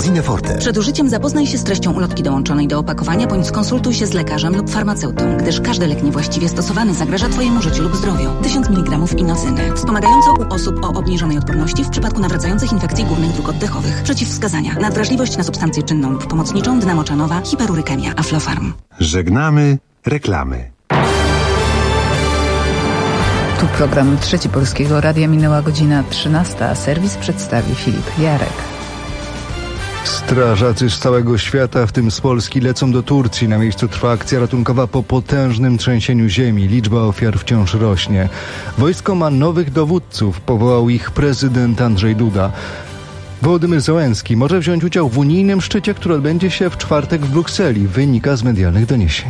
Citrazine Forte. Przed użyciem zapoznaj się z treścią ulotki dołączonej do opakowania, bądź skonsultuj się z lekarzem lub farmaceutą, gdyż każdy lek niewłaściwie stosowany zagraża Twojemu życiu lub zdrowiu. 1000 mg inocyny. Wspomagająco u osób o obniżonej odporności w przypadku nawracających infekcji górnych dróg oddechowych. Przeciwwskazania. Nadwrażliwość na substancję czynną lub pomocniczą, dynamocianowa, hiperurykemia, Aflofarm. Żegnamy reklamy. Tu program Trzeci Polskiego Radia. Minęła godzina 13, a serwis przedstawi Filip Jarek. Strażacy z całego świata, w tym z Polski, lecą do Turcji. Na miejscu trwa akcja ratunkowa po potężnym trzęsieniu ziemi. Liczba ofiar wciąż rośnie. Wojsko ma nowych dowódców. Powołał ich prezydent Andrzej Duda. Wołodymyr Zełenski może wziąć udział w unijnym szczycie, który odbędzie się w czwartek w Brukseli. Wynika z medialnych doniesień.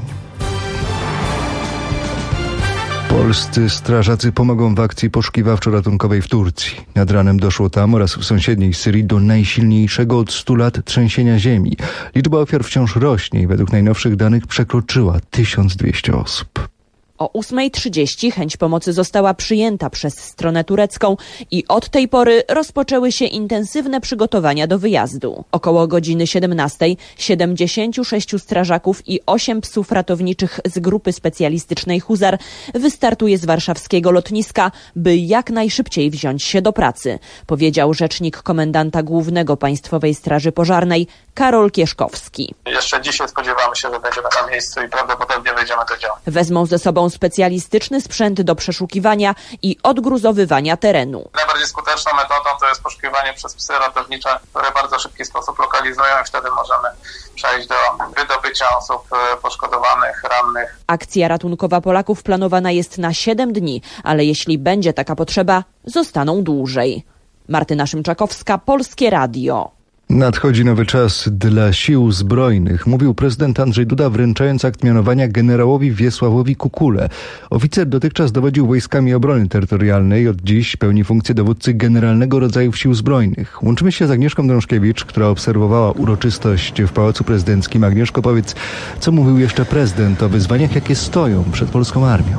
Polscy strażacy pomogą w akcji poszukiwawczo-ratunkowej w Turcji. Nad ranem doszło tam oraz w sąsiedniej Syrii do najsilniejszego od 100 lat trzęsienia ziemi. Liczba ofiar wciąż rośnie i według najnowszych danych przekroczyła 1200 osób. O 8:30 chęć pomocy została przyjęta przez stronę turecką i od tej pory rozpoczęły się intensywne przygotowania do wyjazdu. Około godziny 17 76 strażaków i 8 psów ratowniczych z grupy specjalistycznej Huzar wystartuje z warszawskiego lotniska, by jak najszybciej wziąć się do pracy, powiedział rzecznik komendanta głównego Państwowej Straży Pożarnej Karol Kieszkowski. Jeszcze dzisiaj spodziewamy się, że będziemy na miejscu i prawdopodobnie wejdziemy do działań. Wezmą ze sobą specjalistyczny sprzęt do przeszukiwania i odgruzowywania terenu. Najbardziej skuteczną metodą to jest poszukiwanie przez psy ratownicze, które w bardzo szybki sposób lokalizują i wtedy możemy przejść do wydobycia osób poszkodowanych, rannych. Akcja ratunkowa Polaków planowana jest na 7 dni, ale jeśli będzie taka potrzeba, zostaną dłużej. Martyna Szymczakowska, Polskie Radio. Nadchodzi nowy czas dla sił zbrojnych, mówił prezydent Andrzej Duda, wręczając akt mianowania generałowi Wiesławowi Kukule. Oficer dotychczas dowodził wojskami obrony terytorialnej, od dziś pełni funkcję dowódcy generalnego rodzaju sił zbrojnych. Łączymy się z Agnieszką Drążkiewicz, która obserwowała uroczystość w Pałacu Prezydenckim. Agnieszko, powiedz, co mówił jeszcze prezydent o wyzwaniach, jakie stoją przed polską armią?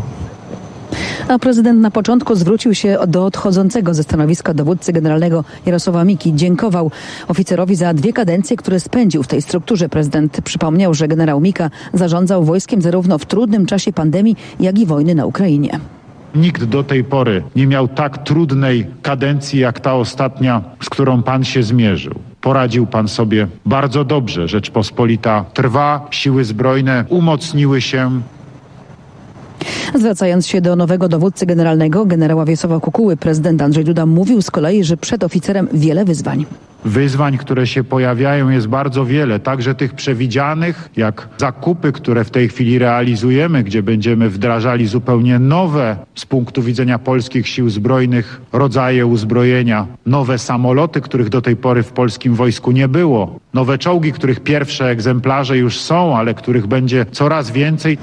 A prezydent na początku zwrócił się do odchodzącego ze stanowiska dowódcy generalnego Jarosława Miki. Dziękował oficerowi za 2 kadencje, które spędził w tej strukturze. Prezydent przypomniał, że generał Mika zarządzał wojskiem zarówno w trudnym czasie pandemii, jak i wojny na Ukrainie. Nikt do tej pory nie miał tak trudnej kadencji jak ta ostatnia, z którą pan się zmierzył. Poradził pan sobie bardzo dobrze. Rzeczpospolita trwa, siły zbrojne umocniły się. Zwracając się do nowego dowódcy generalnego, generała Wiesława Kukuły, prezydent Andrzej Duda mówił z kolei, że przed oficerem wiele wyzwań. Wyzwań, które się pojawiają, jest bardzo wiele, także tych przewidzianych, jak zakupy, które w tej chwili realizujemy, gdzie będziemy wdrażali zupełnie nowe z punktu widzenia polskich sił zbrojnych rodzaje uzbrojenia, nowe samoloty, których do tej pory w polskim wojsku nie było, nowe czołgi, których pierwsze egzemplarze już są, ale których będzie coraz więcej.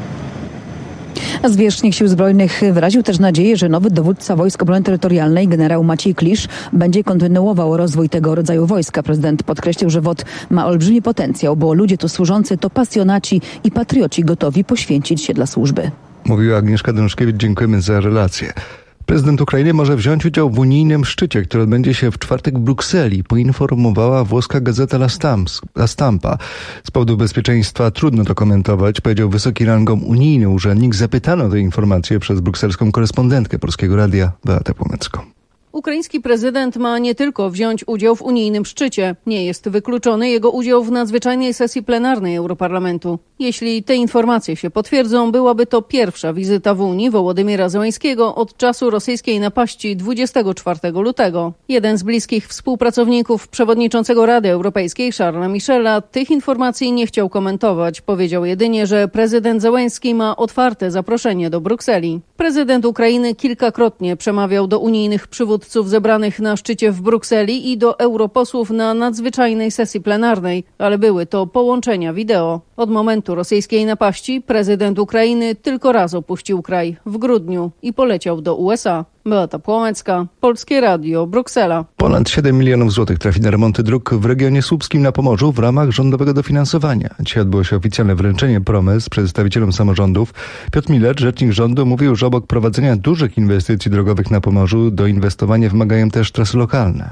Zwierzchnik Sił Zbrojnych wyraził też nadzieję, że nowy dowódca Wojsk Obrony Terytorialnej, generał Maciej Klisz, będzie kontynuował rozwój tego rodzaju wojska. Prezydent podkreślił, że WOT ma olbrzymi potencjał, bo ludzie tu służący to pasjonaci i patrioci gotowi poświęcić się dla służby. Mówiła Agnieszka Drążkiewicz, dziękujemy za relację. Prezydent Ukrainy może wziąć udział w unijnym szczycie, który odbędzie się w czwartek w Brukseli, poinformowała włoska gazeta La Stampa. Z powodu bezpieczeństwa trudno to komentować, powiedział wysoki rangą unijny urzędnik. Zapytano o tę informację przez brukselską korespondentkę Polskiego Radia Beatę Płomecką. Ukraiński prezydent ma nie tylko wziąć udział w unijnym szczycie. Nie jest wykluczony jego udział w nadzwyczajnej sesji plenarnej Europarlamentu. Jeśli te informacje się potwierdzą, byłaby to pierwsza wizyta w Unii Wołodymyra Zełenskiego od czasu rosyjskiej napaści 24 lutego. Jeden z bliskich współpracowników przewodniczącego Rady Europejskiej, Charlesa Michela, tych informacji nie chciał komentować. Powiedział jedynie, że prezydent Zełenski ma otwarte zaproszenie do Brukseli. Prezydent Ukrainy kilkakrotnie przemawiał do unijnych przywódców zebranych na szczycie w Brukseli i do europosłów na nadzwyczajnej sesji plenarnej, ale były to połączenia wideo. Od momentu rosyjskiej napaści prezydent Ukrainy tylko raz opuścił kraj, w grudniu, i poleciał do USA. Beata Płomecka, Polskie Radio, Bruksela. Ponad 7 milionów złotych trafi na remonty dróg w regionie słupskim na Pomorzu w ramach rządowego dofinansowania. Dzisiaj odbyło się oficjalne wręczenie promes przedstawicielom samorządów. Piotr Milecz, rzecznik rządu, mówił, że obok prowadzenia dużych inwestycji drogowych na Pomorzu do inwestowania wymagają też trasy lokalne.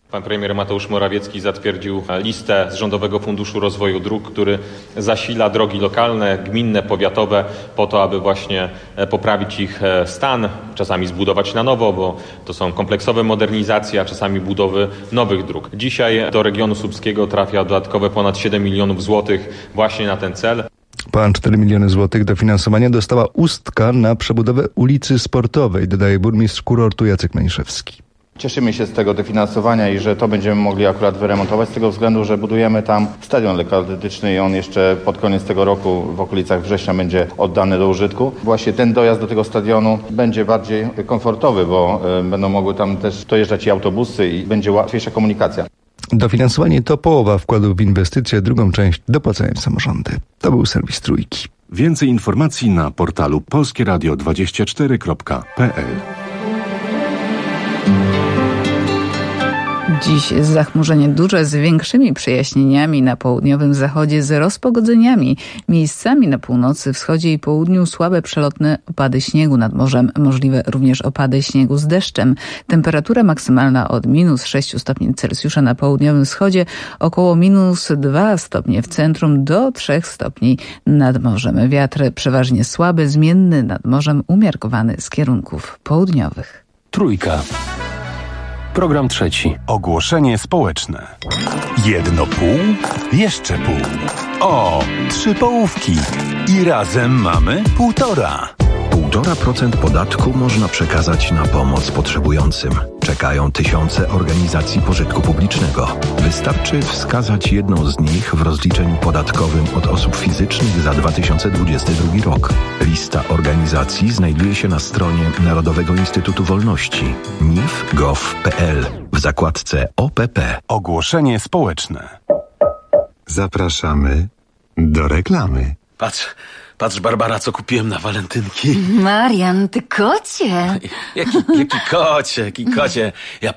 Pan premier Mateusz Morawiecki zatwierdził listę z Rządowego Funduszu Rozwoju Dróg, który zasila drogi lokalne, gminne, powiatowe po to, aby właśnie poprawić ich stan, czasami zbudować na nowo, bo to są kompleksowe modernizacje, a czasami budowy nowych dróg. Dzisiaj do regionu słupskiego trafia dodatkowe ponad 7 milionów złotych właśnie na ten cel. Ponad 4 miliony złotych dofinansowania dostała Ustka na przebudowę ulicy Sportowej, dodaje burmistrz kurortu Jacek Meniszewski. Cieszymy się z tego dofinansowania i że to będziemy mogli akurat wyremontować z tego względu, że budujemy tam stadion lekkoatletyczny i on jeszcze pod koniec tego roku w okolicach września będzie oddany do użytku. Właśnie ten dojazd do tego stadionu będzie bardziej komfortowy, bo będą mogły tam też dojeżdżać i autobusy i będzie łatwiejsza komunikacja. Dofinansowanie to połowa wkładu w inwestycje, drugą część dopłacają samorządy. To był serwis Trójki. Więcej informacji na portalu polskieradio24.pl. Dziś zachmurzenie duże z większymi przejaśnieniami na południowym zachodzie z rozpogodzeniami. Miejscami na północy, wschodzie i południu słabe przelotne opady śniegu nad morzem. Możliwe również opady śniegu z deszczem. Temperatura maksymalna od -6 stopni Celsjusza na południowym wschodzie, około -2 stopnie w centrum do 3 stopni nad morzem. Wiatr przeważnie słaby, zmienny nad morzem, umiarkowany z kierunków południowych. Trójka. Program trzeci. Ogłoszenie społeczne. 1 pół, jeszcze pół. O, 3 połówki. I razem mamy 1,5. 1,5% podatku można przekazać na pomoc potrzebującym. Czekają tysiące organizacji pożytku publicznego. Wystarczy wskazać jedną z nich w rozliczeniu podatkowym od osób fizycznych za 2022 rok. Lista organizacji znajduje się na stronie Narodowego Instytutu Wolności nif.gov.pl w zakładce OPP. Ogłoszenie społeczne. Zapraszamy do reklamy. Patrz, Barbara, co kupiłem na walentynki. Marian, ty kocie. Jaki kocie? Ja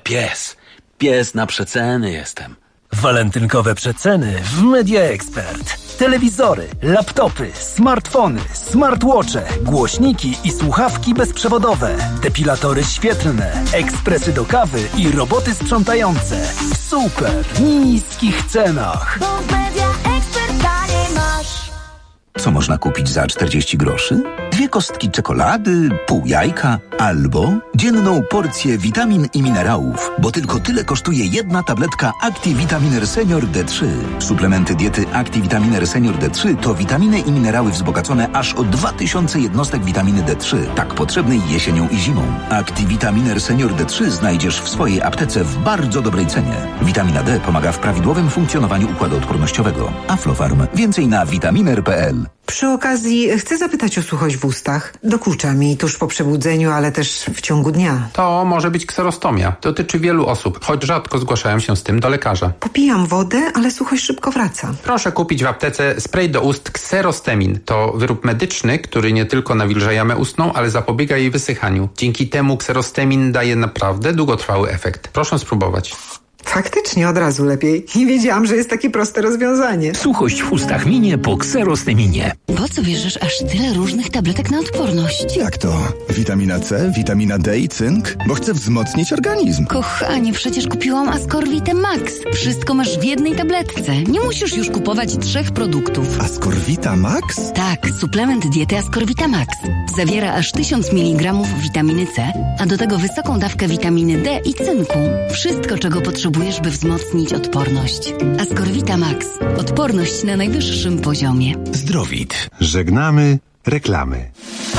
pies na przeceny jestem. Walentynkowe przeceny w Media Expert. Telewizory, laptopy, smartfony, smartwatche, głośniki i słuchawki bezprzewodowe, depilatory świetlne, ekspresy do kawy i roboty sprzątające w super niskich cenach. Bo w Media Expert taniej masz. Co można kupić za 40 groszy? 2 kostki czekolady, pół jajka albo dzienną porcję witamin i minerałów, bo tylko tyle kosztuje jedna tabletka Activitaminer Senior D3. Suplementy diety Activitaminer Senior D3 to witaminy i minerały wzbogacone aż o 2000 jednostek witaminy D3, tak potrzebnej jesienią i zimą. Activitaminer Senior D3 znajdziesz w swojej aptece w bardzo dobrej cenie. Witamina D pomaga w prawidłowym funkcjonowaniu układu odpornościowego. Aflofarm. Więcej na vitaminer.pl. Przy okazji chcę zapytać o suchość w ustach. Dokucza mi tuż po przebudzeniu, ale też w ciągu dnia. To może być kserostomia. Dotyczy wielu osób, choć rzadko zgłaszają się z tym do lekarza. Popijam wodę, ale suchość szybko wraca. Proszę kupić w aptece spray do ust Xerostemin. To wyrób medyczny, który nie tylko nawilża jamę ustną, ale zapobiega jej wysychaniu. Dzięki temu Xerostemin daje naprawdę długotrwały efekt. Proszę spróbować. Faktycznie od razu lepiej. Nie wiedziałam, że jest takie proste rozwiązanie. Suchość w ustach minie po Xerosteminie. Po co bierzesz aż tyle różnych tabletek na odporność? Jak to? Witamina C, witamina D i cynk? Bo chcę wzmocnić organizm. Kochanie, przecież kupiłam Ascorvite Max. Wszystko masz w jednej tabletce. Nie musisz już kupować 3 produktów. Ascorvita Max? Tak, suplement diety Ascorvita Max. Zawiera aż 1000 mg witaminy C, a do tego wysoką dawkę witaminy D i cynku. Wszystko, czego potrzebujesz, by wzmocnić odporność. Ascorvita Max. Odporność na najwyższym poziomie. Zdrowit. Żegnamy reklamy.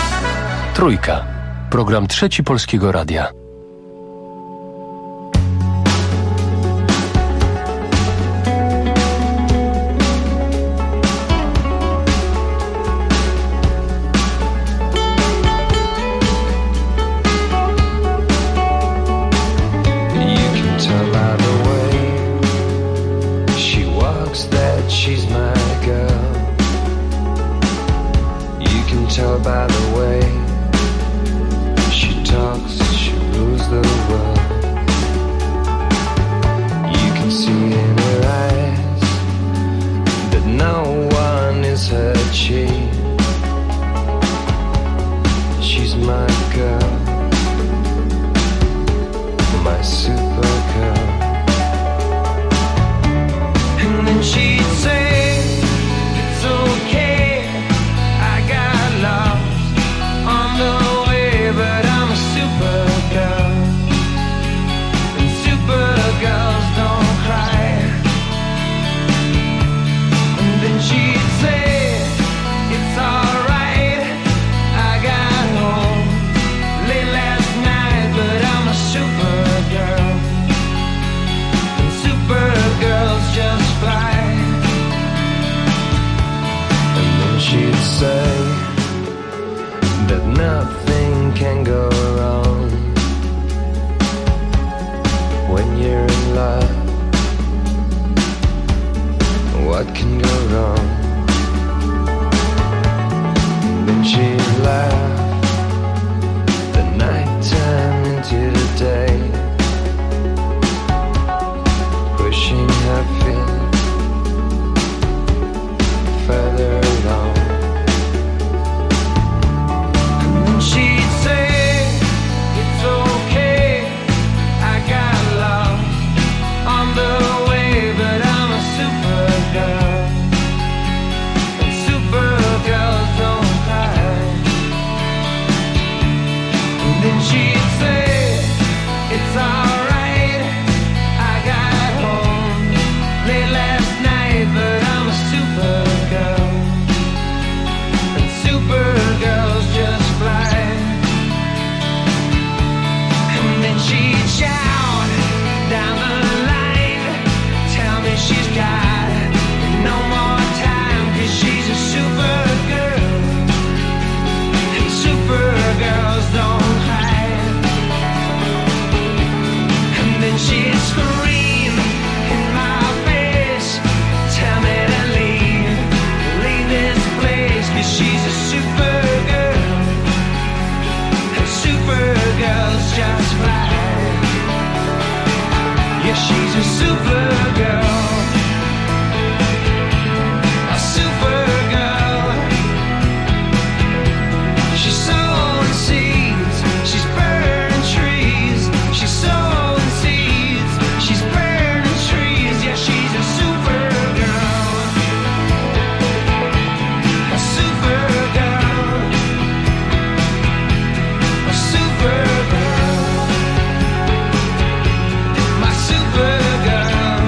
Trójka. Program trzeci Polskiego Radia. By the way she talks, she rules the world. You can see in her eyes that no one is her chief. She's my girl, my super girl. what can go wrong? Then she laughed the nighttime into the day, pushing her feet further along. And then she'd say, it's okay, I got lost on the way, but I'm a supergirl, and supergirls don't cry. And then she'd say, it's alright, I got home late last night, but I'm a supergirl, and supergirls just fly. And then she'd shout down the line, tell me she's got no more time, 'cause she's a supergirl, and supergirls don't hide. And then she'd scream in my face, tell me to leave this place, 'cause she's a supergirl, and supergirls just fly. Yeah, she's a supergirl, a supergirl. She's sowing seeds, she's burning trees. She's sowing seeds, she's burning trees. Yeah, she's a supergirl, a supergirl, a supergirl, my supergirl.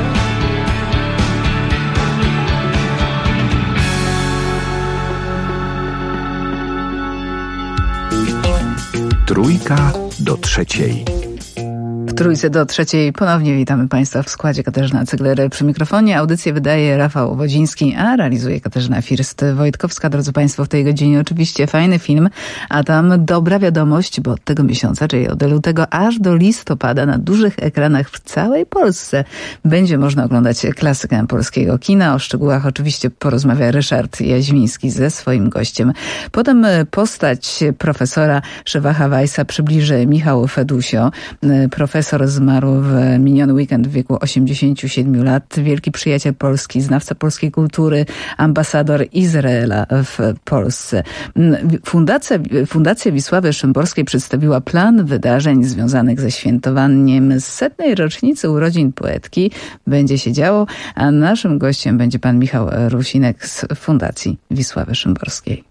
Trójka do trzeciej. W Trójce do trzeciej ponownie witamy Państwa w składzie. Katarzyna Cygler przy mikrofonie. Audycję wydaje Rafał Wodziński, a realizuje Katarzyna First-Wojtkowska. Drodzy Państwo, w tej godzinie oczywiście fajny film, a tam dobra wiadomość, bo od tego miesiąca, czyli od lutego aż do listopada na dużych ekranach w całej Polsce będzie można oglądać klasykę polskiego kina. O szczegółach oczywiście porozmawia Ryszard Jaźmiński ze swoim gościem. Potem postać profesora Szewacha Weissa przybliży Michał Fedusio. Profesor zmarł w miniony weekend w wieku 87 lat. Wielki przyjaciel Polski, znawca polskiej kultury, ambasador Izraela w Polsce. Fundacja Wisławy Szymborskiej przedstawiła plan wydarzeń związanych ze świętowaniem 100. rocznicy urodzin poetki. Będzie się działo, a naszym gościem będzie pan Michał Rusinek z Fundacji Wisławy Szymborskiej.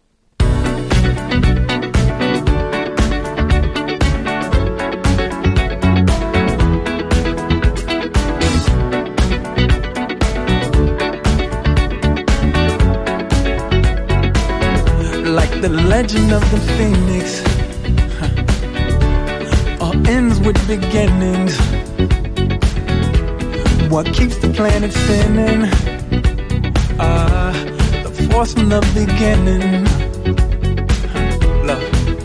The legend of the phoenix all ends with beginnings. What keeps the planet spinning? The force from the beginning. Love.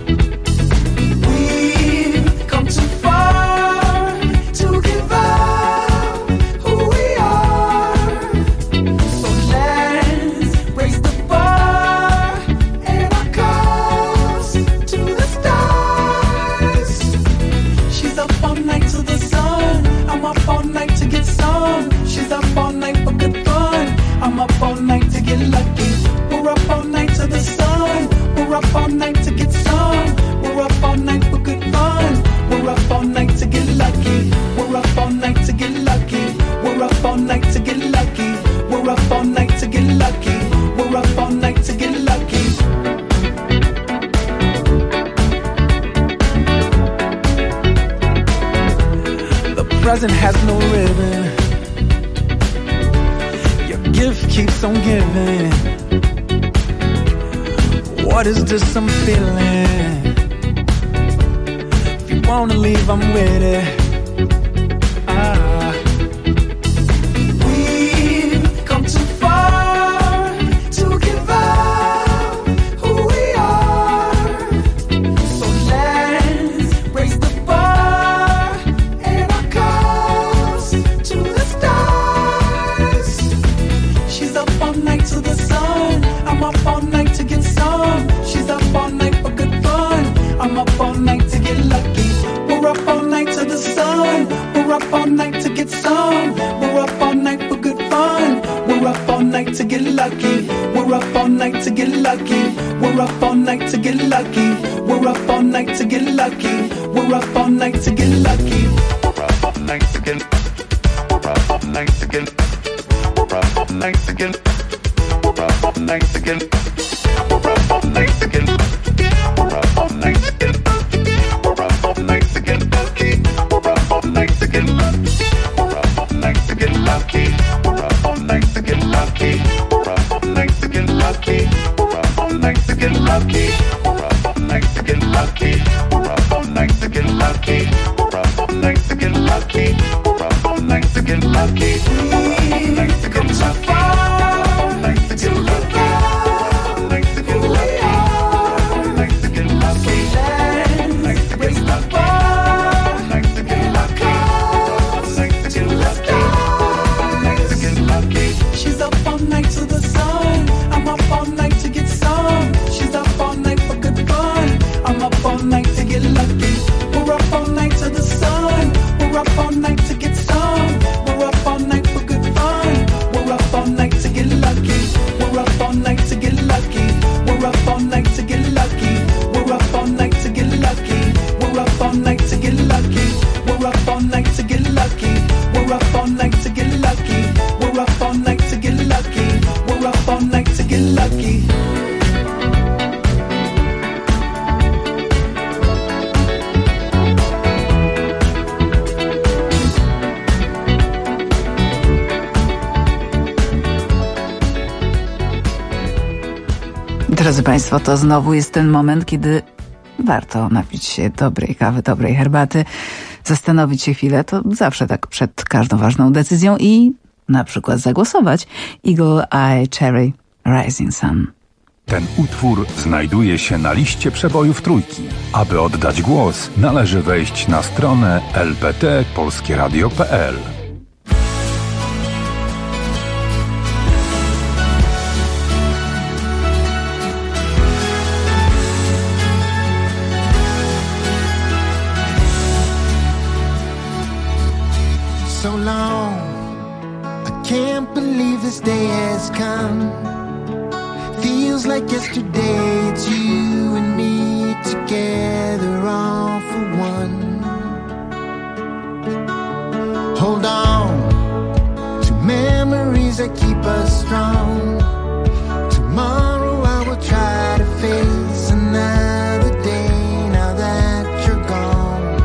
We've come too far to give up who we are. So let's raise the bar and our cups to the stars. She's up all night to the sun. I'm up all night to get some. She's up all night for good fun. I'm up all night to get lucky. We're up all night to the sun. We're up all night to get some. We're up all night for good fun. We're up all night to get lucky. We're up all night to get lucky. We're up all night to get lucky. We're up all night to get lucky. We're up all night to get lucky. The present has no ribbon. Your gift keeps on giving. What is this I'm feeling? If you wanna leave, I'm with it. We've come too far to give up who we are. So let's raise the bar and our cups to the stars. all night to the sun. I'm up all night to get some. She's up all night for good fun. I'm up all night to get lucky. We're up all night to the sun. We're up all night to get some. We're up all night for good fun. We're up all night to get lucky. We're up all night to get lucky. We're up all night to get lucky. We're up all night to get lucky. We're up all night to get lucky. We're up all night to get. We're up all night to get. We're up all night to get. We're up all night to get. We're up all night to get. We're up all night to get. We're up all night to get lucky. We're up all night to get lucky. We're up all night to get lucky. We're up all night to get lucky. We're up all night to get lucky. We're up all night to get lucky. We're up all night to get lucky. We're up all night to get lucky. We're up all night to get lucky. We're up all night to get lucky. We come so far to look out. Who we are. Let's raise the bar. And our cause to the stars. She's up all night to the sun. I'm up all night to get some. She's up all night for good fun. I'm up all night to get lucky. We're up all night to the sun. We're up all night to get some. We're up all night for good fun. We're up all night to get lucky. We're up all night to get lucky. We're up all night to get lucky. We're up all night to get lucky. We're up all night to get lucky. We're up all night to get lucky. We're up all night to get lucky. We're up all night to get lucky. We're up all night to get lucky. Drodzy Państwo, to znowu jest ten moment, kiedy warto napić się dobrej kawy, dobrej herbaty, zastanowić się chwilę, to zawsze tak przed każdą ważną decyzją i na przykład zagłosować. Eagle Eye Cherry Rising Sun. Ten utwór znajduje się na liście przebojów Trójki. Aby oddać głos, należy wejść na stronę lpt.polskieradio.pl. So long, I can't believe this day has come. Feels like yesterday, it's you and me together, all for one. Hold on to memories that keep us strong. Tomorrow I will try to face another day now that you're gone.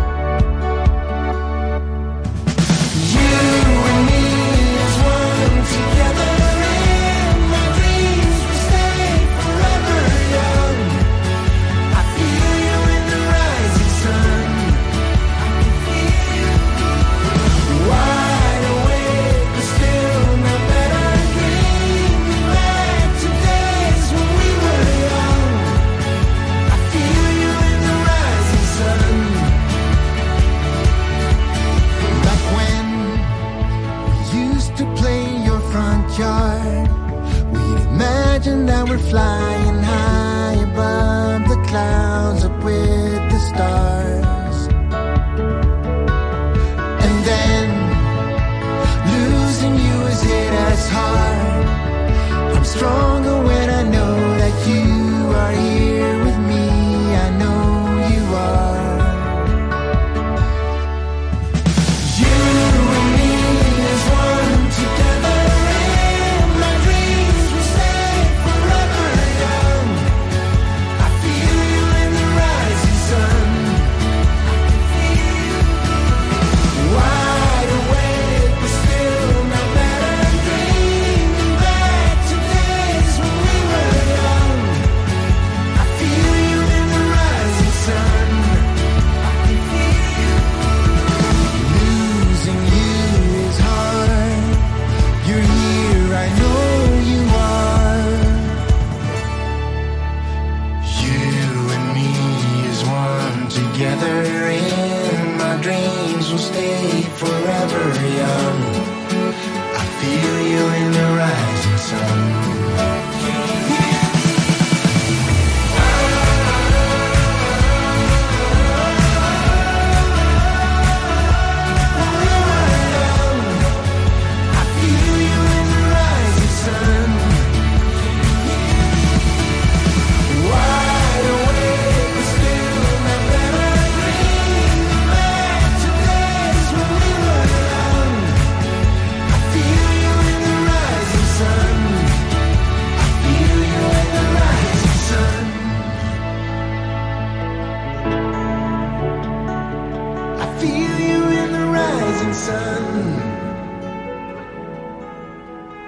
Now we're flying high above the clouds, up with the stars. And then losing you has hit us hard. I'm stronger when I know that you are here with me. I know you are. You and me is one together, and my dreams will stay forever young.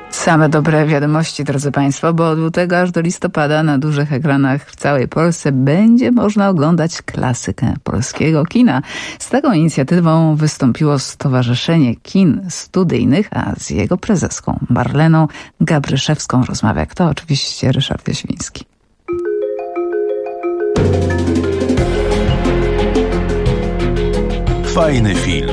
Same dobre wiadomości, drodzy Państwo, bo od lutego aż do listopada na dużych ekranach w całej Polsce będzie można oglądać klasykę polskiego kina. Z taką inicjatywą wystąpiło Stowarzyszenie Kin Studyjnych, a z jego prezeską Marleną Gabryszewską rozmawia kto? Oczywiście Ryszard Jaświński. Fajny film.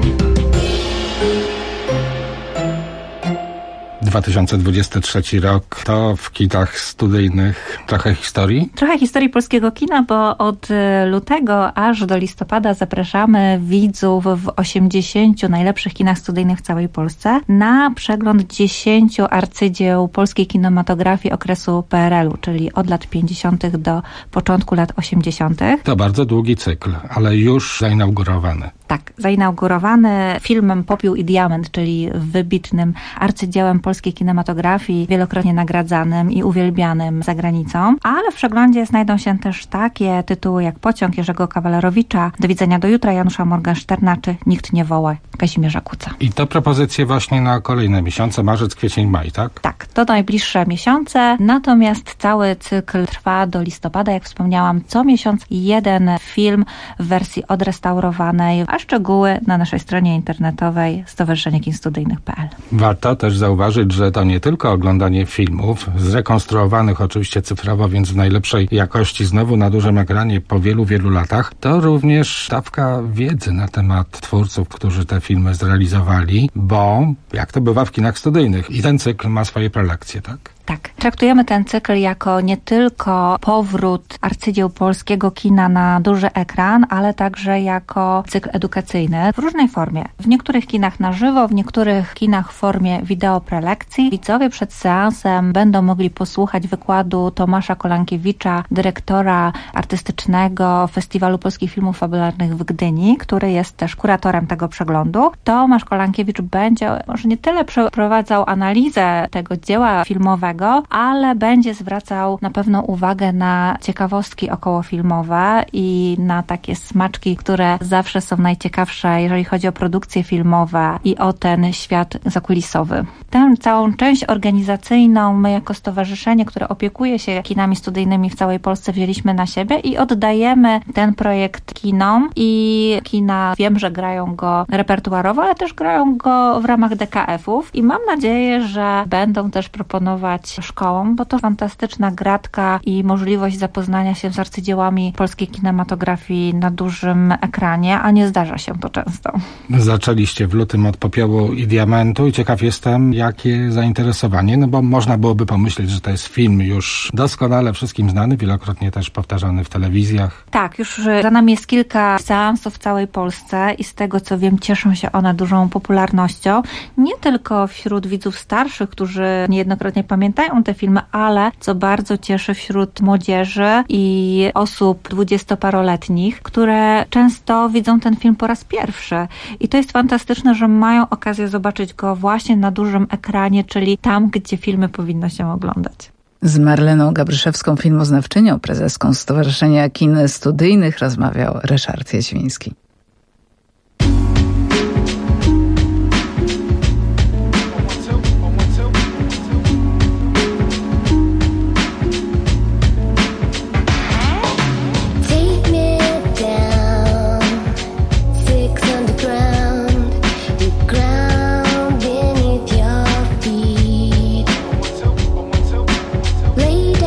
2023 rok to w kinach studyjnych trochę historii? Trochę historii polskiego kina, bo od lutego aż do listopada zapraszamy widzów w 80 najlepszych kinach studyjnych w całej Polsce na przegląd 10 arcydzieł polskiej kinematografii okresu PRL-u, czyli od lat 50. do początku lat 80. To bardzo długi cykl, ale już zainaugurowany. Tak, zainaugurowany filmem Popiół i Diament, czyli wybitnym arcydziełem polskiej kinematografii, wielokrotnie nagradzanym i uwielbianym za granicą. Ale w przeglądzie znajdą się też takie tytuły jak Pociąg Jerzego Kawalerowicza, Do widzenia do jutra Janusza Morgensterna czy Nikt nie woła Kazimierza Kuca. I to propozycje właśnie na kolejne miesiące, marzec, kwiecień, maj, tak? Tak, to najbliższe miesiące, natomiast cały cykl trwa do listopada. Jak wspomniałam, co miesiąc jeden film w wersji odrestaurowanej, a szczegóły na naszej stronie internetowej stowarzyszeniekinstudyjnych.pl. Warto też zauważyć, że to nie tylko oglądanie filmów, zrekonstruowanych oczywiście cyfrowo, więc w najlepszej jakości, znowu na dużym ekranie po wielu, wielu latach, to również dawka wiedzy na temat twórców, którzy te filmy zrealizowali, bo jak to bywa w kinach studyjnych i ten cykl ma swoje prelekcje, tak? Tak. Traktujemy ten cykl jako nie tylko powrót arcydzieł polskiego kina na duży ekran, ale także jako cykl edukacyjny w różnej formie. W niektórych kinach na żywo, w niektórych kinach w formie wideo prelekcji. Widzowie przed seansem będą mogli posłuchać wykładu Tomasza Kolankiewicza, dyrektora artystycznego Festiwalu Polskich Filmów Fabularnych w Gdyni, który jest też kuratorem tego przeglądu. Tomasz Kolankiewicz będzie może nie tyle przeprowadzał analizę tego dzieła filmowego, ale będzie zwracał na pewno uwagę na ciekawostki okołofilmowe i na takie smaczki, które zawsze są najciekawsze, jeżeli chodzi o produkcje filmowe i o ten świat zakulisowy. Tę całą część organizacyjną my jako stowarzyszenie, które opiekuje się kinami studyjnymi w całej Polsce, wzięliśmy na siebie i oddajemy ten projekt kinom i kina wiem, że grają go repertuarowo, ale też grają go w ramach DKF-ów i mam nadzieję, że będą też proponować szkołom, bo to fantastyczna gratka i możliwość zapoznania się z arcydziełami polskiej kinematografii na dużym ekranie, a nie zdarza się to często. Zaczęliście w lutym od Popiołu i Diamentu i ciekaw jestem, jakie zainteresowanie, no bo można byłoby pomyśleć, że to jest film już doskonale wszystkim znany, wielokrotnie też powtarzany w telewizjach. Tak, już za nami jest kilka seansów w całej Polsce i z tego co wiem, cieszą się one dużą popularnością, nie tylko wśród widzów starszych, którzy niejednokrotnie pamiętają te filmy, ale co bardzo cieszy wśród młodzieży i osób 20-paroletnich, które często widzą ten film po raz pierwszy. I to jest fantastyczne, że mają okazję zobaczyć go właśnie na dużym ekranie, czyli tam, gdzie filmy powinno się oglądać. Z Marleną Gabryszewską, filmoznawczynią, prezeską Stowarzyszenia Kin Studyjnych rozmawiał Ryszard Jaświński.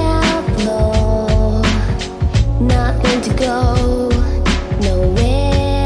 Nothing to go, nowhere.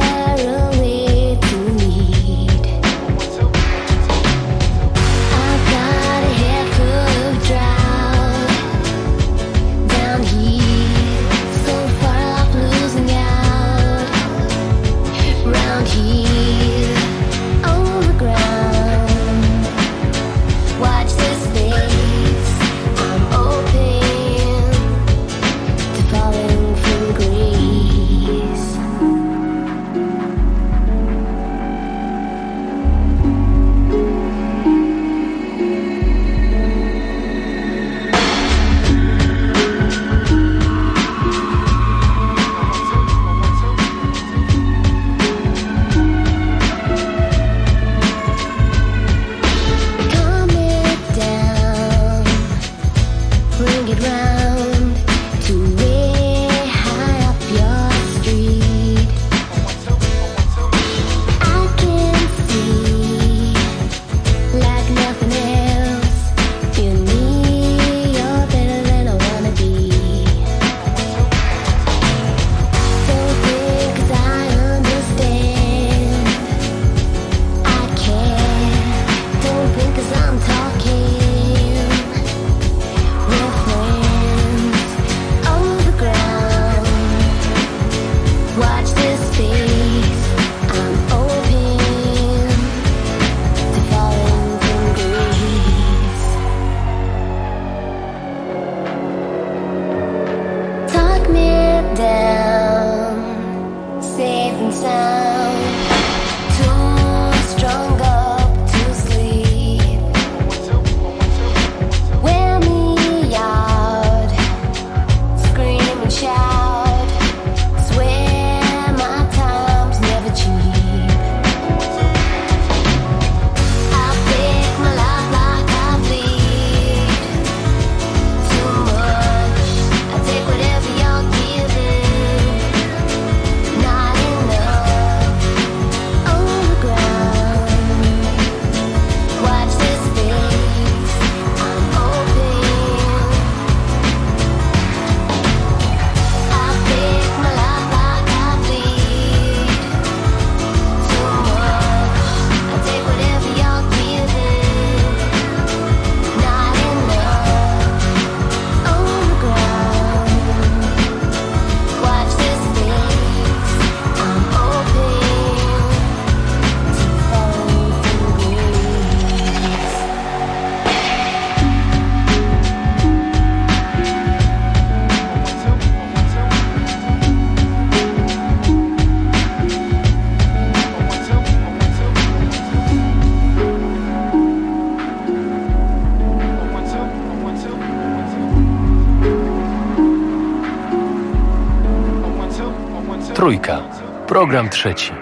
Trójka. Program trzeci.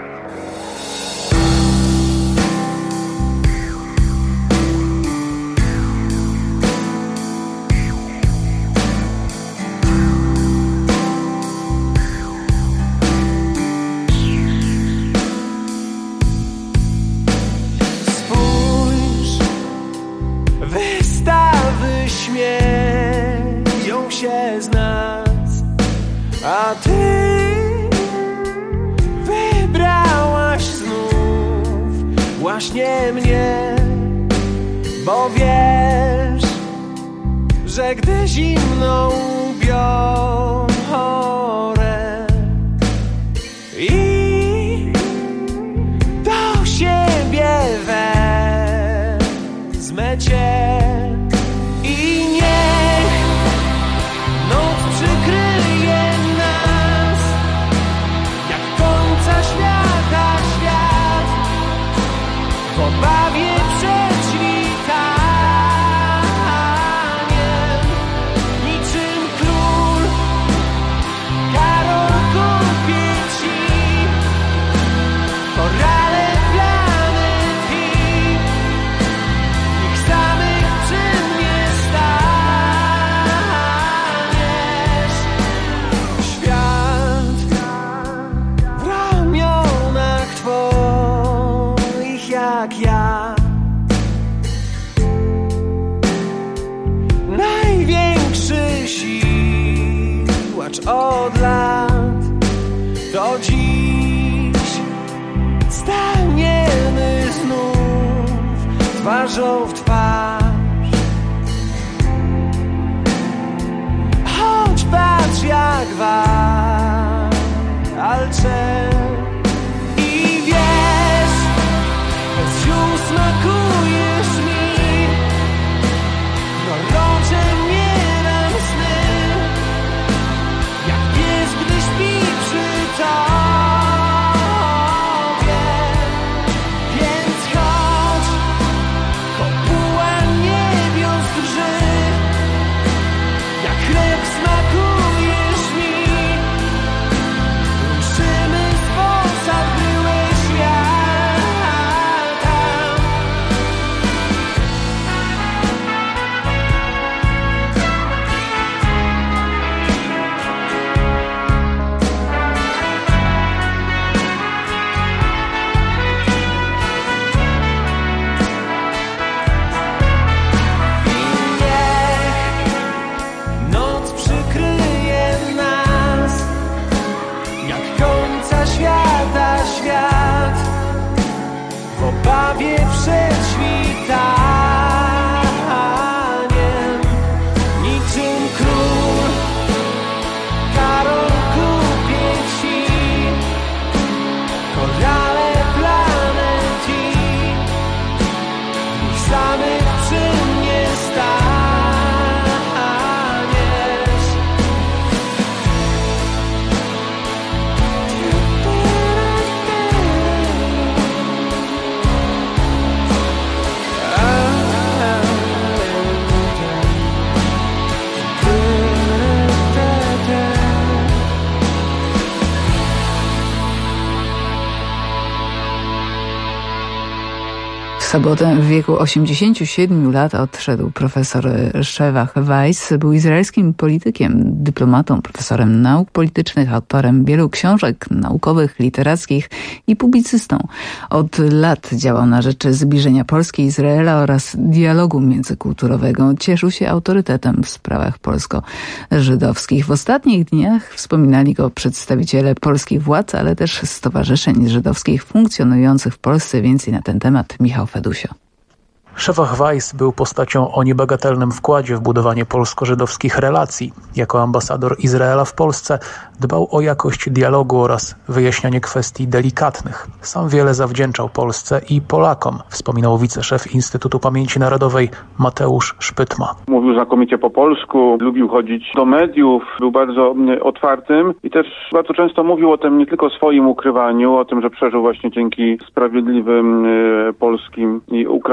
Spójrz, wystawy śmieją się z nas, a ty wybrałaś znów właśnie mnie, bo wiesz, że gdy zimną biorę i do siebie wezmę cię i niech noc przykryje nas, jak końca świata świat, w obawie przed świtaniem, niczym król Karol kupię ci korale planet i niech samych przy mnie staniesz. Świat w ramionach twoich jak ja, największy siłacz od lat, to dziś staniemy znów twarzą w twarz. Choć patrz jak walczę i wiesz, bez ziół smakujesz mi, gorączem nie dam sny, jak pies, gdy śpi przy tobie. Więc chodź, kopuła niebios drży, jak chleb smakujesz mi, ruszymy z posad bryły świata. Noc przykryje nas, jak końca świata świat, w obawie przed świtaniem, niczym król Karol kupię ci korale planet i niech samych przy mnie staniesz. W sobotę w wieku 87 lat odszedł profesor Shevach Weiss. Był izraelskim politykiem, dyplomatą, profesorem nauk politycznych, autorem wielu książek naukowych, literackich i publicystą. Od lat działał na rzecz zbliżenia Polski i Izraela oraz dialogu międzykulturowego. Cieszył się autorytetem w sprawach polsko-żydowskich. W ostatnich dniach wspominali go przedstawiciele polskich władz, ale też stowarzyszeń żydowskich funkcjonujących w Polsce. Więcej na ten temat Michał Fedusio. Shevach Weiss był postacią o niebagatelnym wkładzie w budowanie polsko-żydowskich relacji. Jako ambasador Izraela w Polsce dbał o jakość dialogu oraz wyjaśnianie kwestii delikatnych. Sam wiele zawdzięczał Polsce i Polakom, wspominał wiceszef Instytutu Pamięci Narodowej Mateusz Szpytma. Mówił znakomicie po polsku, lubił chodzić do mediów, był bardzo otwartym i też bardzo często mówił o tym nie tylko swoim ukrywaniu, o tym, że przeżył właśnie dzięki sprawiedliwym polskim i ukraińskim,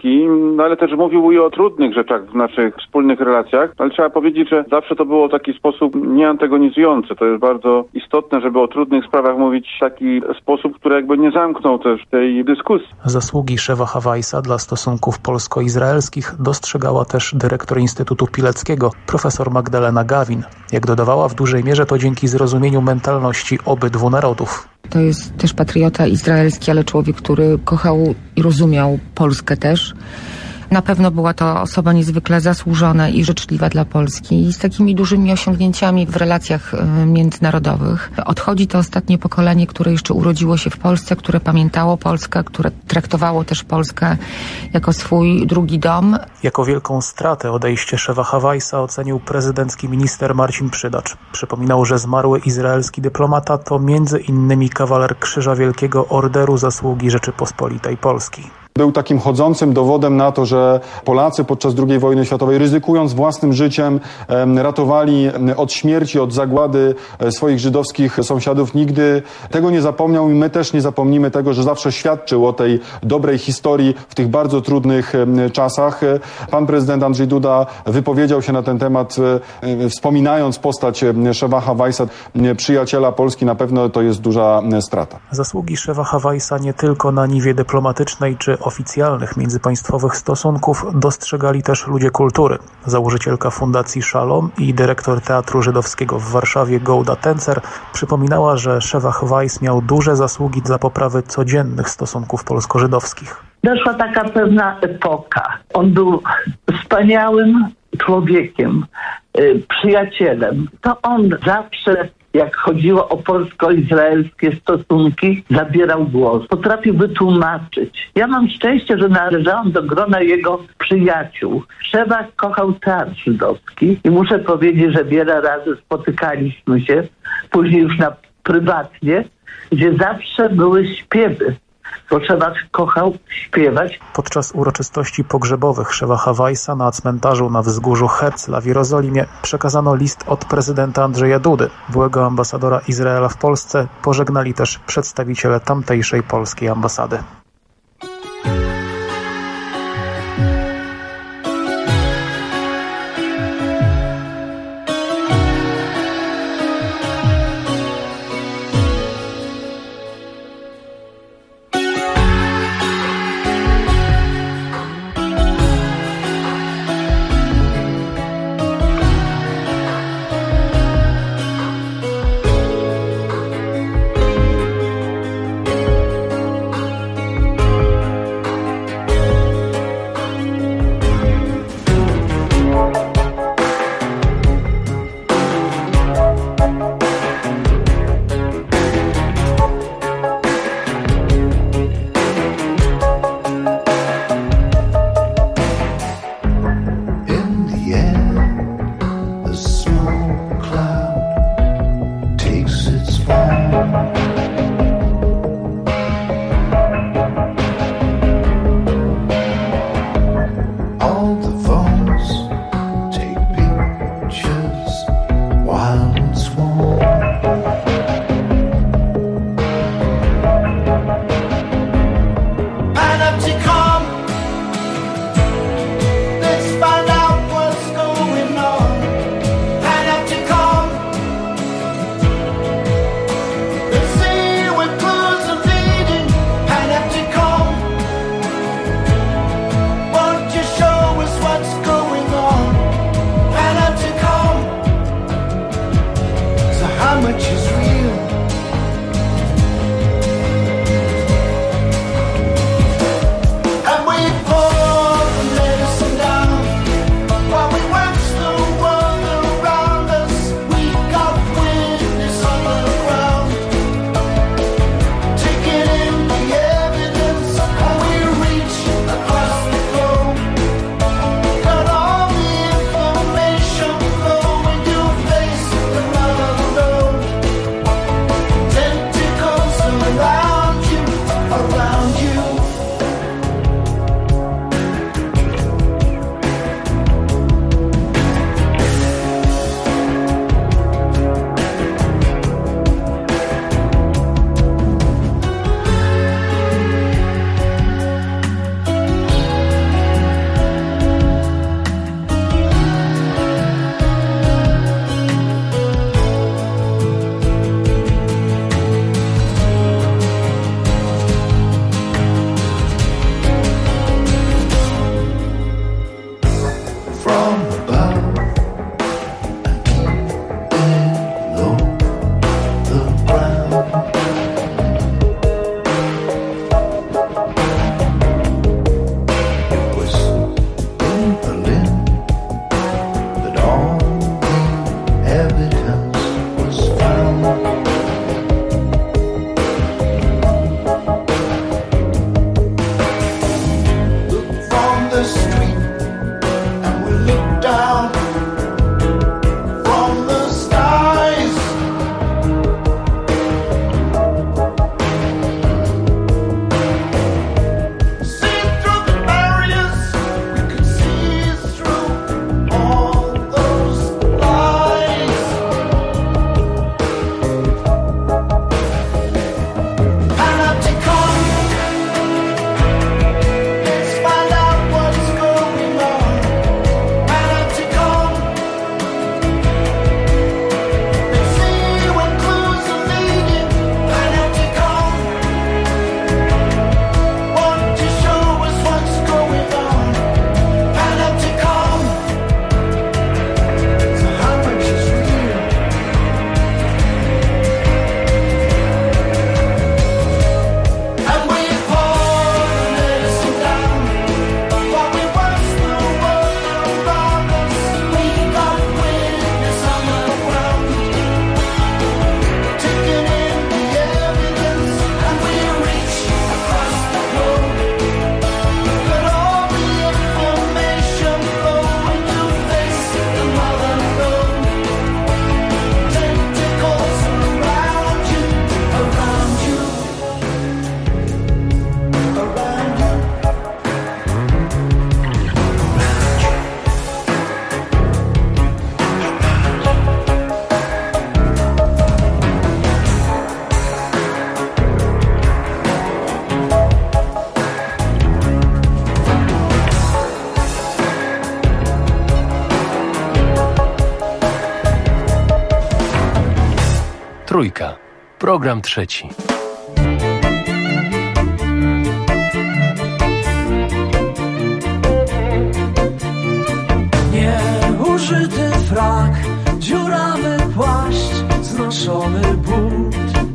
Polski, no ale też mówił i o trudnych rzeczach w naszych wspólnych relacjach, ale trzeba powiedzieć, że zawsze to było w taki sposób nieantagonizujący. To jest bardzo istotne, żeby o trudnych sprawach mówić w taki sposób, który jakby nie zamknął też tej dyskusji. Zasługi Szewacha Weissa dla stosunków polsko-izraelskich dostrzegała też dyrektor Instytutu Pileckiego, profesor Magdalena Gawin. Jak dodawała, w dużej mierze to dzięki zrozumieniu mentalności obydwu narodów. To jest też patriota izraelski, ale człowiek, który kochał i rozumiał Polskę też. Na pewno była to osoba niezwykle zasłużona i życzliwa dla Polski i z takimi dużymi osiągnięciami w relacjach międzynarodowych. Odchodzi to ostatnie pokolenie, które jeszcze urodziło się w Polsce, które pamiętało Polskę, które traktowało też Polskę jako swój drugi dom. Jako wielką stratę odejście Szewacha Weissa ocenił prezydencki minister Marcin Przydacz. Przypominał, że zmarły izraelski dyplomata to między innymi kawaler Krzyża Wielkiego Orderu Zasługi Rzeczypospolitej Polskiej. Był takim chodzącym dowodem na to, że Polacy podczas II wojny światowej, ryzykując własnym życiem, ratowali od śmierci, od zagłady swoich żydowskich sąsiadów. Nigdy tego nie zapomniał i my też nie zapomnimy tego, że zawsze świadczył o tej dobrej historii w tych bardzo trudnych czasach. Pan prezydent Andrzej Duda wypowiedział się na ten temat, wspominając postać Szewacha Weissa, przyjaciela Polski. Na pewno to jest duża strata. Zasługi Szewacha Weissa nie tylko na niwie dyplomatycznej czy oficjalnych międzypaństwowych stosunków dostrzegali też ludzie kultury. Założycielka Fundacji Shalom i dyrektor Teatru Żydowskiego w Warszawie Gołda Tencer przypominała, że Szewach Weiss miał duże zasługi dla poprawy codziennych stosunków polsko-żydowskich. Doszła taka pewna epoka. On był wspaniałym człowiekiem, przyjacielem. To on zawsze, jak chodziło o polsko-izraelskie stosunki, zabierał głos. Potrafił wytłumaczyć. Ja mam szczęście, że należałam do grona jego przyjaciół. Szewach kochał teatr żydowski i muszę powiedzieć, że wiele razy spotykaliśmy się, później już prywatnie, gdzie zawsze były śpiewy. Bo Szewach kochał śpiewać. Podczas uroczystości pogrzebowych Szewacha Weissa na cmentarzu na wzgórzu Herzla w Jerozolimie przekazano list od prezydenta Andrzeja Dudy. Byłego ambasadora Izraela w Polsce pożegnali też przedstawiciele tamtejszej polskiej ambasady. Trójka. Program trzeci. Nieużyty frak, dziurawy płaszcz, znoszony but,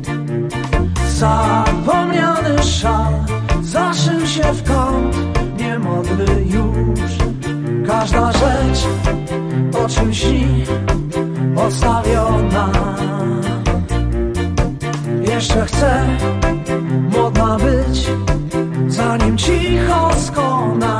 zapomniany szal zaszył się w kąt, niemodny już. Każda rzecz o czym śni, odstawiona. Jeszcze chcę modna być, zanim cicho skona.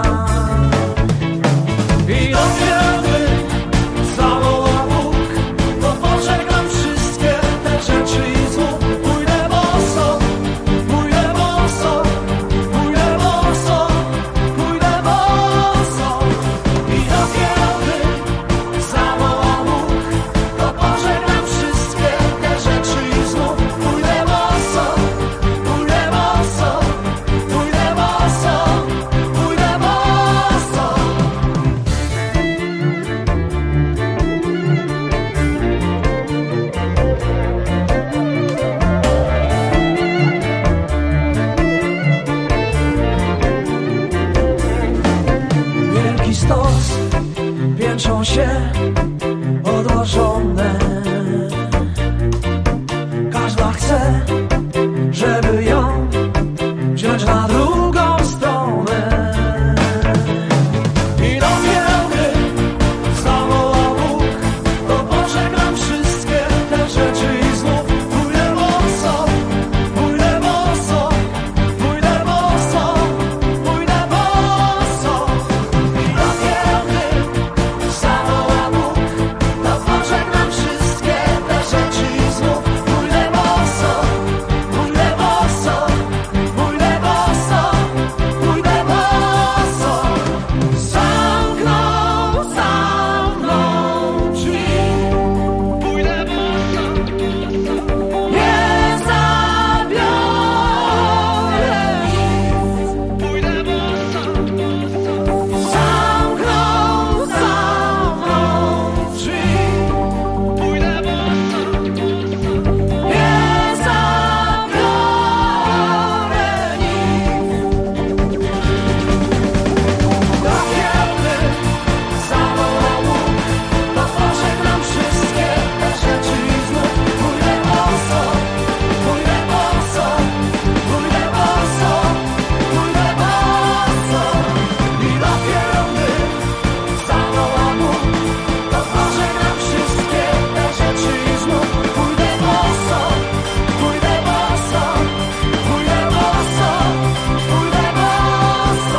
I dopiero gdy zawoła Bóg, to pożegnam wszystkie te rzeczy i znów pójdę boso, pójdę boso, pójdę boso, pójdę boso. I dopiero gdy zawoła Bóg, to pożegnam wszystkie te rzeczy i znów pójdę boso, pójdę boso, pójdę boso, pójdę boso. Wielki stos, piętrzą się odłożone. Każda chce, żeby ją wziąć na drugą stronę. I dopiero gdy zawoła Bóg, to pożegnam wszystkie te rzeczy i znów pójdę boso, pójdę boso, pójdę boso, pójdę boso. I dopiero gdy zawoła Bóg, to pożegnam wszystkie te rzeczy i znów pójdę boso, pójdę boso, pójdę boso, pójdę boso. Zamkną drzwi, pójdę boso, nie zabiorę nic, pójdę boso. Zamkną drzwi, pójdę boso, nie zabiorę nic. Dopiero gdy zawoła Bóg, to pożegnam wszystkie te rzeczy i znów pójdę boso, pójdę boso, pójdę boso, pójdę boso. I dopiero gdy zawoła Bóg, to pożegnam wszystkie te rzeczy i znów pójdę boso, pójdę boso, pójdę boso, pójdę boso.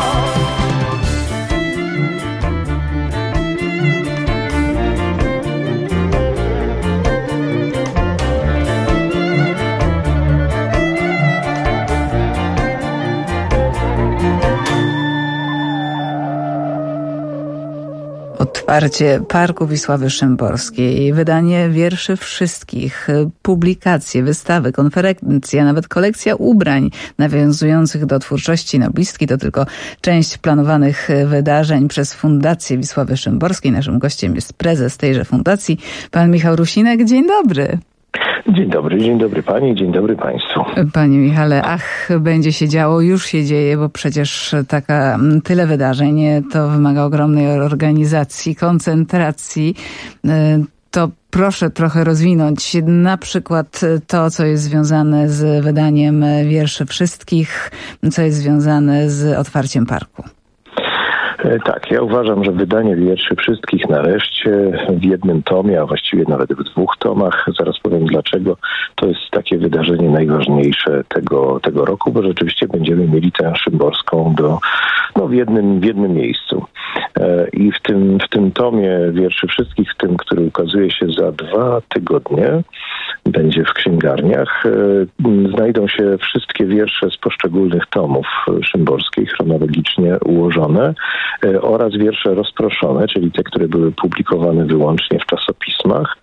Otwarcie Parku Wisławy Szymborskiej, wydanie wierszy wszystkich, publikacje, wystawy, konferencje, a nawet kolekcja ubrań nawiązujących do twórczości noblistki to tylko część planowanych wydarzeń przez Fundację Wisławy Szymborskiej. Naszym gościem jest prezes tejże fundacji, pan Michał Rusinek. Dzień dobry. Dzień dobry pani, dzień dobry państwu. Panie Michale, będzie się działo, już się dzieje, bo przecież tyle wydarzeń, to wymaga ogromnej organizacji, koncentracji. To proszę trochę rozwinąć na przykład to, co jest związane z wydaniem wierszy wszystkich, co jest związane z otwarciem parku. Tak, ja uważam, że wydanie wierszy wszystkich nareszcie w jednym tomie, a właściwie nawet w 2 tomach, zaraz powiem dlaczego, to jest takie wydarzenie najważniejsze tego roku, bo rzeczywiście będziemy mieli tę Szymborską w jednym miejscu. I w tym tomie wierszy wszystkich, w tym, który ukazuje się za 2 tygodnie, będzie w księgarniach, znajdą się wszystkie wiersze z poszczególnych tomów Szymborskiej, chronologicznie ułożone, oraz wiersze rozproszone, czyli te, które były publikowane wyłącznie w czasopismach,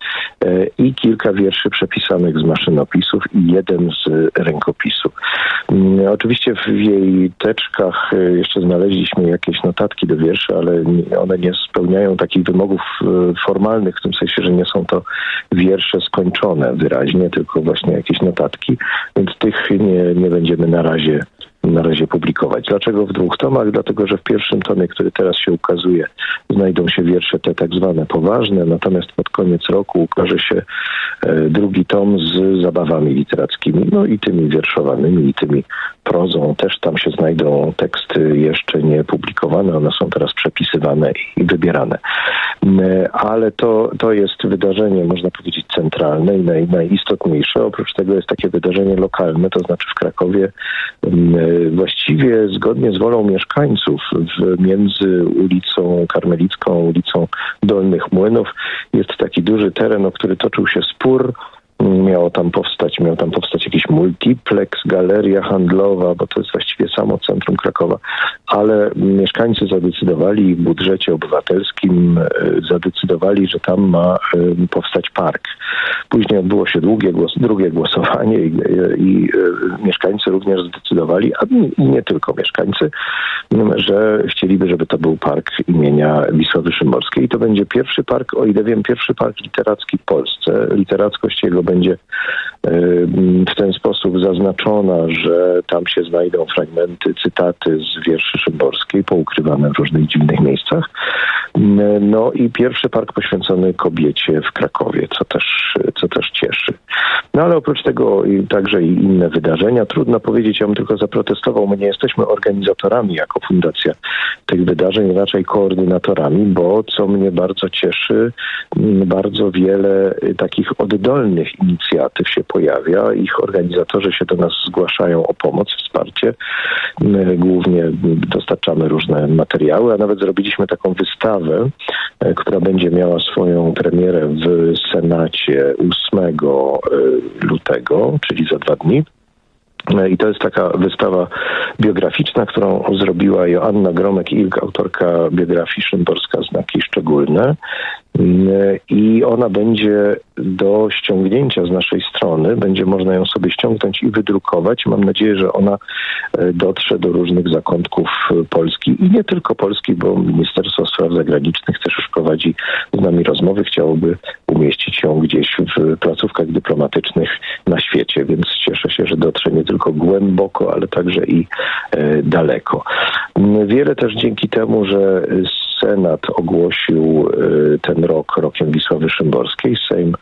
i kilka wierszy przepisanych z maszynopisów i jeden z rękopisu. Oczywiście w jej teczkach jeszcze znaleźliśmy jakieś notatki do wierszy, ale one nie spełniają takich wymogów formalnych, w tym sensie, że nie są to wiersze skończone wyraźnie, tylko właśnie jakieś notatki, więc tych nie będziemy na razie publikować. Dlaczego w 2 tomach? Dlatego, że w pierwszym tomie, który teraz się ukazuje, znajdą się wiersze te tak zwane poważne, natomiast pod koniec roku ukaże się 2 tom z zabawami literackimi, no i tymi wierszowanymi, i tymi prozą. Też tam się znajdą teksty jeszcze nie publikowane, one są teraz przepisywane i wybierane. Ale to jest wydarzenie, można powiedzieć, centralne i najistotniejsze. Oprócz tego jest takie wydarzenie lokalne, to znaczy w Krakowie właściwie zgodnie z wolą mieszkańców między ulicą Karmelicką, ulicą Dolnych Młynów jest taki duży teren, o który toczył się spór. Miał tam powstać jakiś multiplex, galeria handlowa, bo to jest właściwie samo centrum Krakowa, ale mieszkańcy zadecydowali w budżecie obywatelskim zadecydowali, że tam ma powstać park. Później odbyło się drugie głosowanie i mieszkańcy również zdecydowali, a nie tylko mieszkańcy, że chcieliby, żeby to był park imienia Wisławy Szymborskiej. I to będzie pierwszy park, o ile wiem, pierwszy park literacki w Polsce. Literackość jego będzie w ten sposób zaznaczona, że tam się znajdą fragmenty, cytaty z wierszy Szymborskiej, poukrywane w różnych dziwnych miejscach. No i pierwszy park poświęcony kobiecie w Krakowie, co też cieszy. No ale oprócz tego także i inne wydarzenia. Trudno powiedzieć, ja bym tylko zaprotestował. My nie jesteśmy organizatorami jako fundacja tych wydarzeń, raczej koordynatorami, bo co mnie bardzo cieszy, bardzo wiele takich oddolnych inicjatyw się pojawia. Ich organizatorzy się do nas zgłaszają o pomoc, wsparcie. Głównie dostarczamy różne materiały, a nawet zrobiliśmy taką wystawę, która będzie miała swoją premierę w Senacie 8 lutego, czyli za 2 dni. I to jest taka wystawa biograficzna, którą zrobiła Joanna Gromek-Ilk, autorka biografii Szymborska Znaki Szczególne. I ona będzie do ściągnięcia z naszej strony, będzie można ją sobie ściągnąć i wydrukować. Mam nadzieję, że ona dotrze do różnych zakątków Polski i nie tylko Polski, bo Ministerstwo Spraw Zagranicznych też już prowadzi z nami rozmowy, chciałoby umieścić ją gdzieś w placówkach dyplomatycznych na świecie, więc cieszę się, że dotrze nie tylko głęboko, ale także i daleko. Wiele też dzięki temu, że Senat ogłosił ten rok rokiem Wisławy Szymborskiej.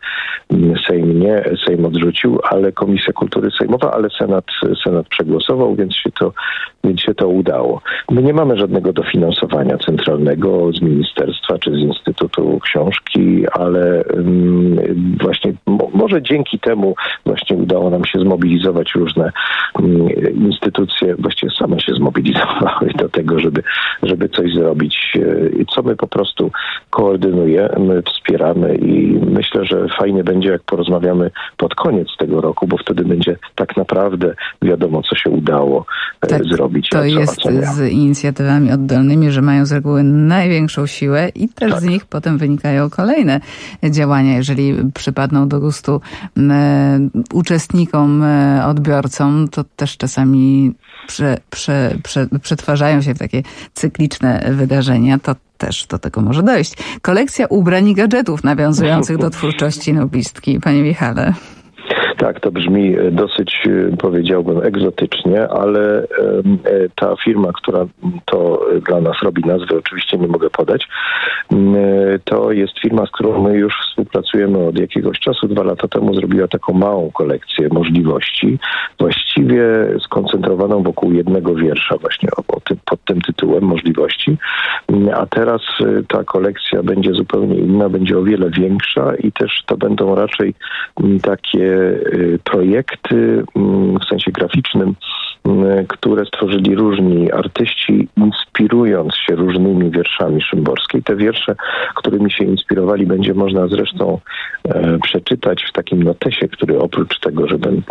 Sejm odrzucił, ale Komisja Kultury Sejmowa, ale Senat przegłosował, więc się to udało. My nie mamy żadnego dofinansowania centralnego z ministerstwa czy z Instytutu Książki, ale właśnie może dzięki temu właśnie udało nam się zmobilizować różne instytucje, właściwie same się zmobilizowały do tego, żeby coś zrobić, co my po prostu koordynujemy, wspieramy i myślę, że fajnie będzie, jak porozmawiamy pod koniec tego roku, bo wtedy będzie tak naprawdę wiadomo, co się udało zrobić. To jest z inicjatywami oddolnymi, że mają z reguły największą siłę i też z nich potem wynikają kolejne działania, jeżeli przypadną do gustu uczestnikom, odbiorcom, to też czasami przetwarzają się w takie cykliczne wydarzenia, to też do tego może dojść. Kolekcja ubrań i gadżetów nawiązujących do twórczości noblistki. Panie Michale. Tak, to brzmi dosyć, powiedziałbym, egzotycznie, ale ta firma, która to dla nas robi, nazwy oczywiście nie mogę podać, to jest firma, z którą my już współpracujemy od jakiegoś czasu. 2 lata temu zrobiła taką małą kolekcję możliwości, właściwie skoncentrowaną wokół jednego wiersza właśnie pod tym tytułem możliwości. A teraz ta kolekcja będzie zupełnie inna, będzie o wiele większa i też to będą raczej takie projekty w sensie graficznym, które stworzyli różni artyści, inspirując się różnymi wierszami Szymborskiej. Te wiersze, którymi się inspirowali, będzie można zresztą przeczytać w takim notesie, który oprócz tego,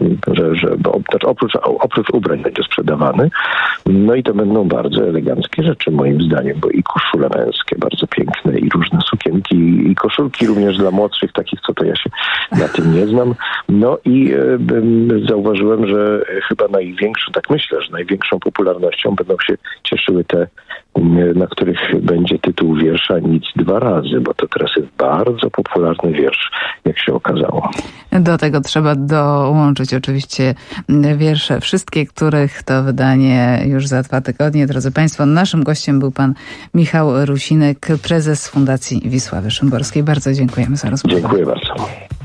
oprócz ubrań będzie sprzedawany. No i to będą bardzo eleganckie rzeczy moim zdaniem, bo i koszule męskie bardzo piękne, i różne sukienki i koszulki również dla młodszych, takich co to ja się na tym nie znam. No i zauważyłem, że chyba myślę, że największą popularnością będą się cieszyły te, na których będzie tytuł wiersza Nic dwa razy, bo to teraz jest bardzo popularny wiersz, jak się okazało. Do tego trzeba dołączyć oczywiście wiersze wszystkie, których to wydanie już za 2 tygodnie. Drodzy Państwo, naszym gościem był pan Michał Rusinek, prezes Fundacji Wisławy Szymborskiej. Bardzo dziękujemy za rozmowę. Dziękuję bardzo.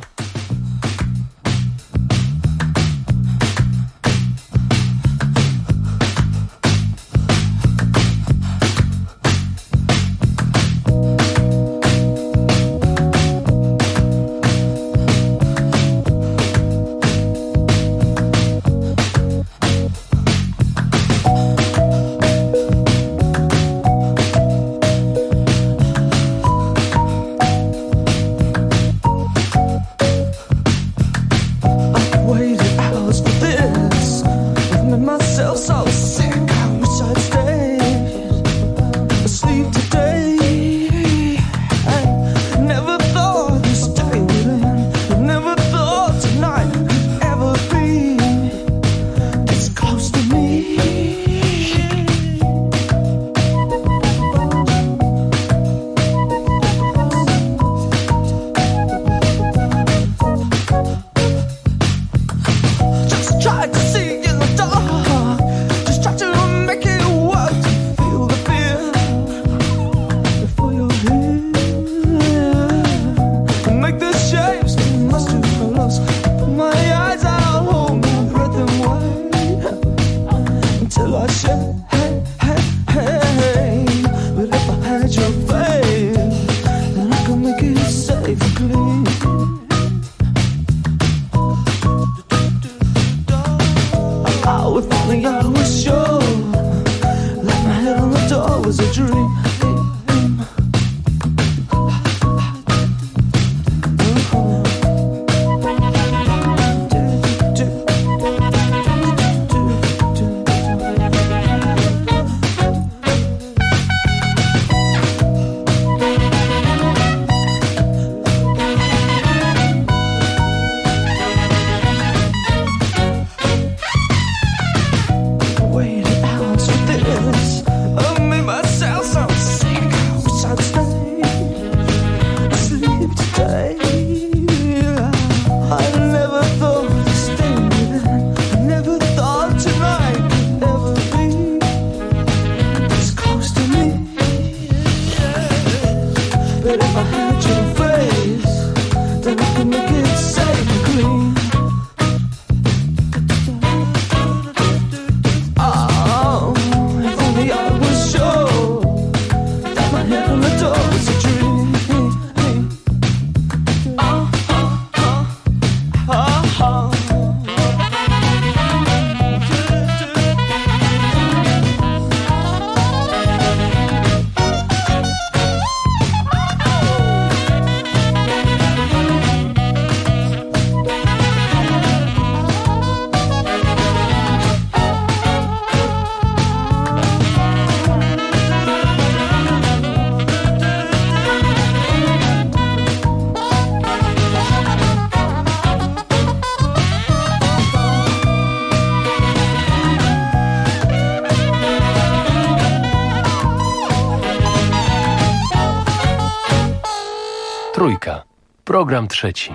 Trójka. Program trzeci.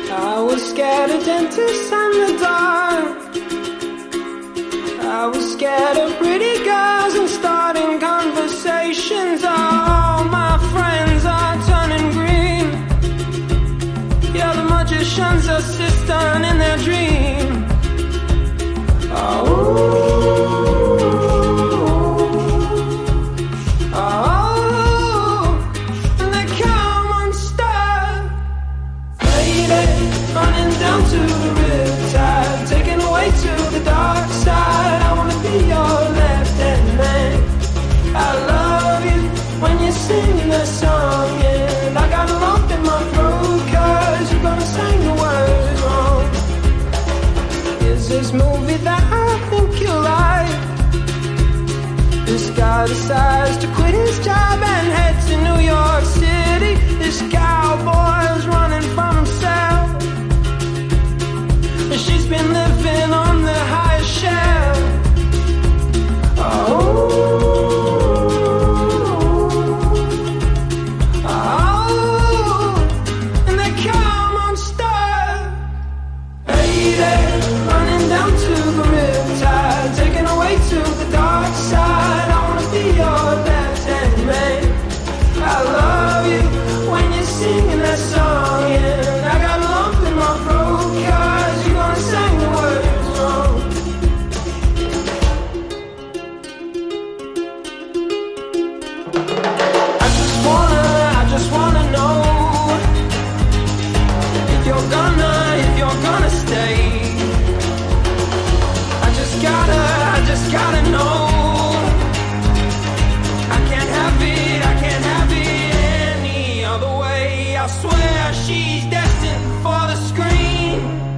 I was scared of dentists and the dark. I was scared of pretty girls and starting conversations. All my friends are turning green. You're the magician's assistant in their dream. Running down to the riptide, taken away to the dark side. I wanna be your left-hand man. I love you when you're singing that song, and I got a lump in my throat 'cause you're gonna sing the words wrong. Is this movie that I think you like? This guy decides to quit his job and head to New York City. This guy I swear she's destined for the screen.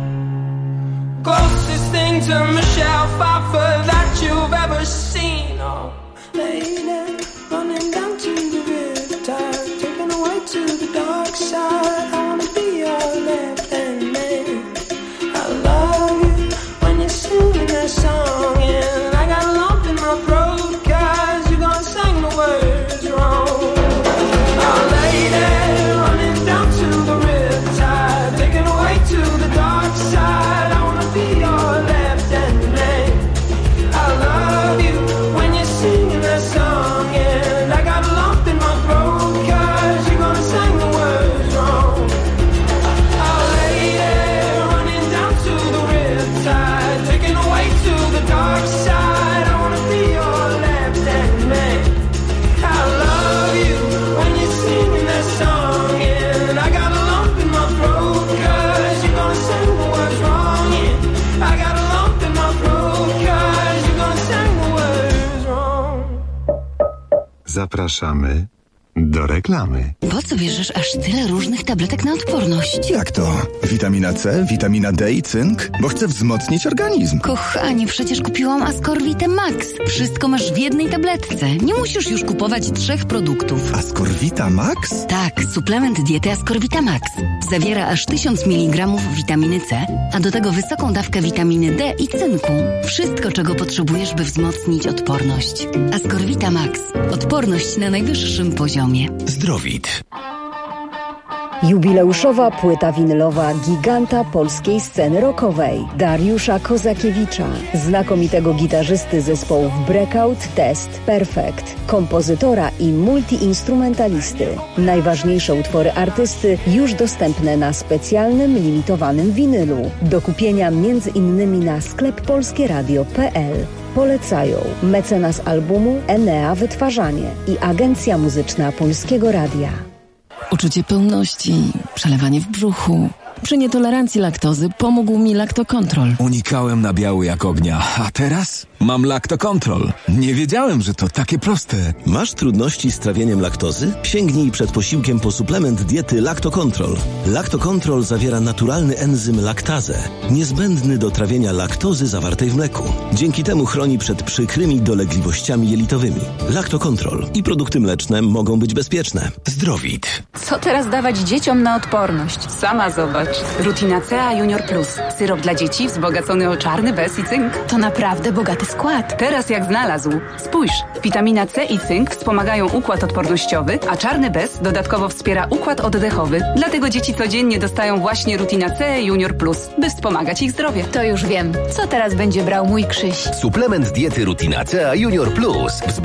Closest thing to Michelle Pfeiffer that you've ever seen. Oh, lady, running down to the riptide, taken away to the dark side. I wanna be your left-hand man. I love you when you're singing that song, and I got a lump in my throat 'cause you're gonna sing the words wrong. Oh, lady, running down to the riptide, taken away to the dark side. I wanna be your left-hand man. I love you when you're singing that song, and I got a lump in my throat 'cause you're gonna sing the words wrong. Oh, lady, running down to the riptide, taken away to the dark side. I wanna be your left-hand man. I love you when you're singing that song, and I got a lump in my throat 'cause you're gonna sing the words wrong. Yeah, I got a lump in my throat 'cause you're gonna sing the words wrong. Zapraszamy do reklamy. Po co bierzesz aż tyle różnych tabletek na odporność? Jak to? Witamina C, witamina D i cynk? Bo chcę wzmocnić organizm. Kochanie, przecież kupiłam Ascorvitę Max. Wszystko masz w jednej tabletce. Nie musisz już kupować 3 produktów. Ascorvita Max? Tak, suplement diety Ascorvita Max. Zawiera aż 1000 mg witaminy C, a do tego wysoką dawkę witaminy D i cynku. Wszystko, czego potrzebujesz, by wzmocnić odporność. Ascorvita Max. Odporność na najwyższym poziomie. Zdrowit. Jubileuszowa płyta winylowa giganta polskiej sceny rockowej Dariusza Kozakiewicza, znakomitego gitarzysty zespołów Breakout, Test, Perfect, kompozytora i multiinstrumentalisty. Najważniejsze utwory artysty już dostępne na specjalnym, limitowanym winylu. Do kupienia m.in. na skleppolskieradio.pl. Polecają mecenas albumu Enea Wytwarzanie i Agencja Muzyczna Polskiego Radia. Uczucie pełności, przelewanie w brzuchu. Przy nietolerancji laktozy pomógł mi Lactocontrol. Unikałem nabiału jak ognia, a teraz mam Lactocontrol. Nie wiedziałem, że to takie proste. Masz trudności z trawieniem laktozy? Sięgnij przed posiłkiem po suplement diety Lactocontrol. Lactocontrol zawiera naturalny enzym laktazę, niezbędny do trawienia laktozy zawartej w mleku. Dzięki temu chroni przed przykrymi dolegliwościami jelitowymi. Lactocontrol i produkty mleczne mogą być bezpieczne. Zdrowit. Co teraz dawać dzieciom na odporność? Sama zobacz. Rutina C Junior Plus. Syrop dla dzieci wzbogacony o czarny bez i cynk. To naprawdę bogaty skład. Teraz jak znalazł. Spójrz, witamina C i cynk wspomagają układ odpornościowy, a czarny bez dodatkowo wspiera układ oddechowy. Dlatego dzieci codziennie dostają właśnie Rutina C Junior Plus, by wspomagać ich zdrowie. To już wiem. Co teraz będzie brał mój Krzyś? Suplement diety Rutina C Junior Plus.